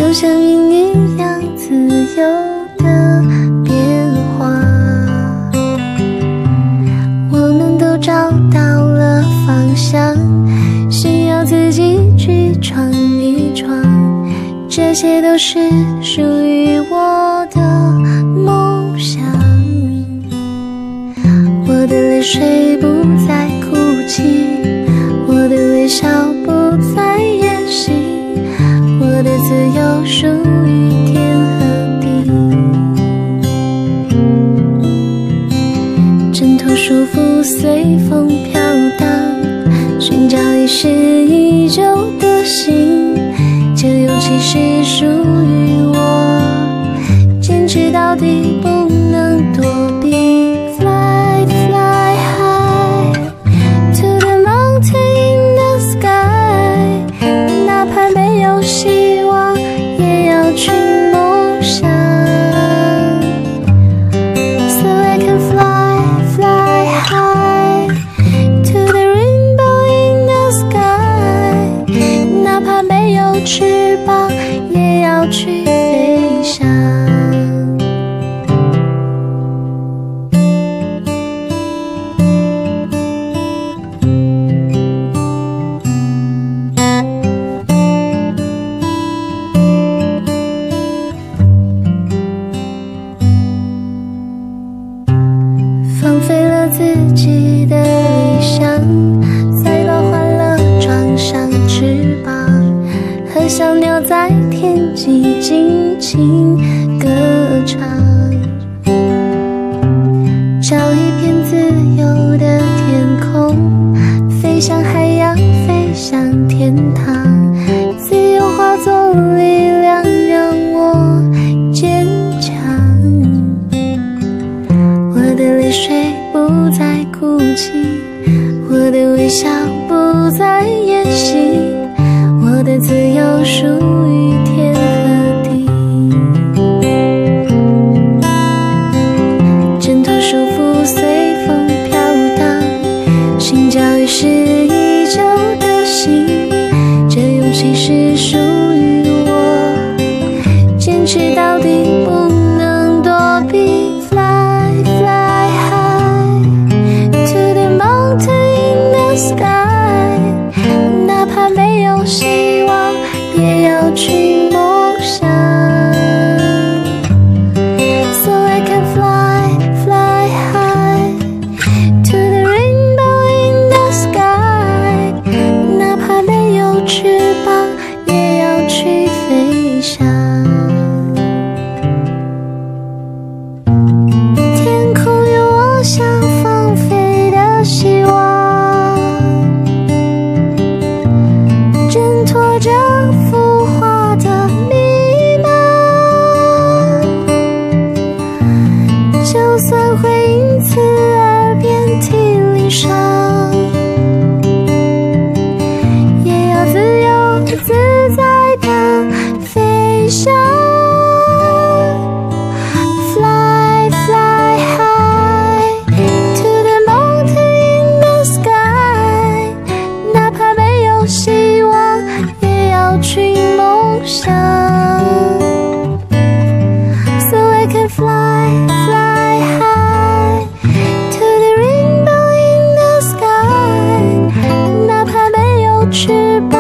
就像云一样自由的变化。我们都找到了方向，需要自己去闯一闯，这些都是属于我的梦想。我的泪水不再哭泣，我的微笑不再掩饰，我的自由属于天和地。挣脱束缚，随风飘荡，寻找遗失已久的心，这勇气是属于我，坚持到底，不能躲避。Fly, fly high to the mountain in the sky， 哪怕没有希望，也要去梦想。So I can fly, fly high to the rainbow in the sky， 哪怕没有翅膀，也要去飞翔。放飞了自己的理想，在老换了装上翅膀，和小鸟在天际尽情歌唱，找一片自由的天空，飞向海洋，飞向天堂，自由化作力量，让我坚强。我的泪水不再哭泣，我的微笑不再掩饰，我的自由属于天和地。挣脱束缚，随风飘荡，寻找遗失已久的心，这勇气是属于我，坚持到底，不能躲避。Fly, fly high to the mountain in the sky， 哪怕没有希望，也要去梦想。So I can fly, fly high to the rainbow in the sky， 哪怕没有翅膀，也要去飞翔。天空有我想放飞的希望，挣脱这浮华的迷茫，就算会因此而遍体鳞伤，也要自由自在的飞翔。Fly, fly high to the mountain in the sky， 哪怕没有希望，也要去梦想。So I can fly, fly high to the rainbow in the sky， 哪怕没有翅膀，